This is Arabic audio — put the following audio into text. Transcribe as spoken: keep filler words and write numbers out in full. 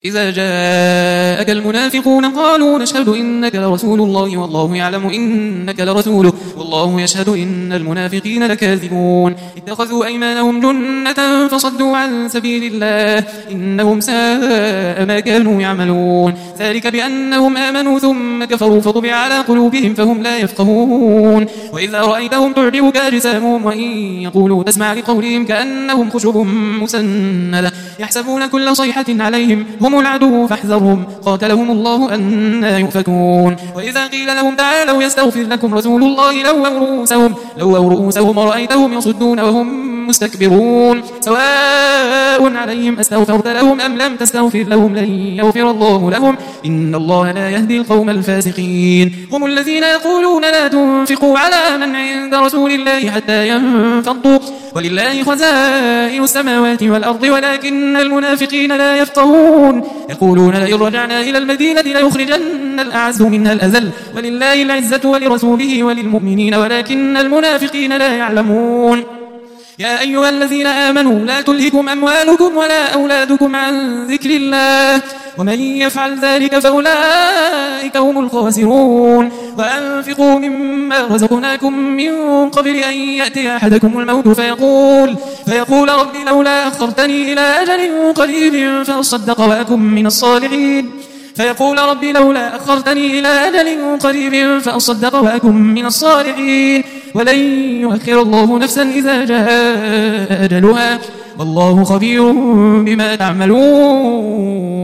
إذا جاءك المنافقون قالوا نشهد إنك لرسول الله والله يعلم إنك لرسوله والله يشهد إن المنافقين لكاذبون اتخذوا أيمانهم جنة فصدوا عن سبيل الله إنهم ساء ما كانوا يعملون ذلك بأنهم آمنوا ثم كفروا فطبع على قلوبهم فهم لا يفقهون وإذا رأيتهم تعجبك أجسامهم وإن يقولوا تسمع لقولهم كأنهم خشب مسندة يحسبون كل صيحة عليهم هم العدو فاحذرهم قاتلهم الله أنى يؤفكون وإذا قيل لهم تعالوا يستغفر لكم رسول الله لووا رؤوسهم لووا رؤوسهم ورأيتهم يصدون وهم مستكبرون سواء عليهم أستغفرت لهم أم لم تستغفر لهم لن يغفر الله لهم إن الله لا يهدي القوم الفاسقين هم الذين يقولون لا تنفقوا على من عند رسول الله حتى ينفضوا ولله خزائن السماوات والأرض ولكن المنافقين لا يفقهون يقولون لئن رجعنا إلى المدينة ليخرجن الأعز منها الأذل ولله العزة ولرسوله وللمؤمنين ولكن المنافقين لا يعلمون يا أيها الذين آمنوا لا تلهكم أموالكم ولا أولادكم عن ذكر الله ومن يفعل ذلك فأولئك هم الخاسرون وأنفقوا مما رزقناكم من قبل أن يأتي أحدكم الموت فيقول, فيقول رب لولا أخرتني إلى أجل قريب فأصدق وأكن من الصالحين فيقول رب لولا أخرتني إلى أجل قريب فأصدق وأكن من الصالحين ولن يؤخر الله نفسا إذا جاء أجلها والله خبير بما تعملون.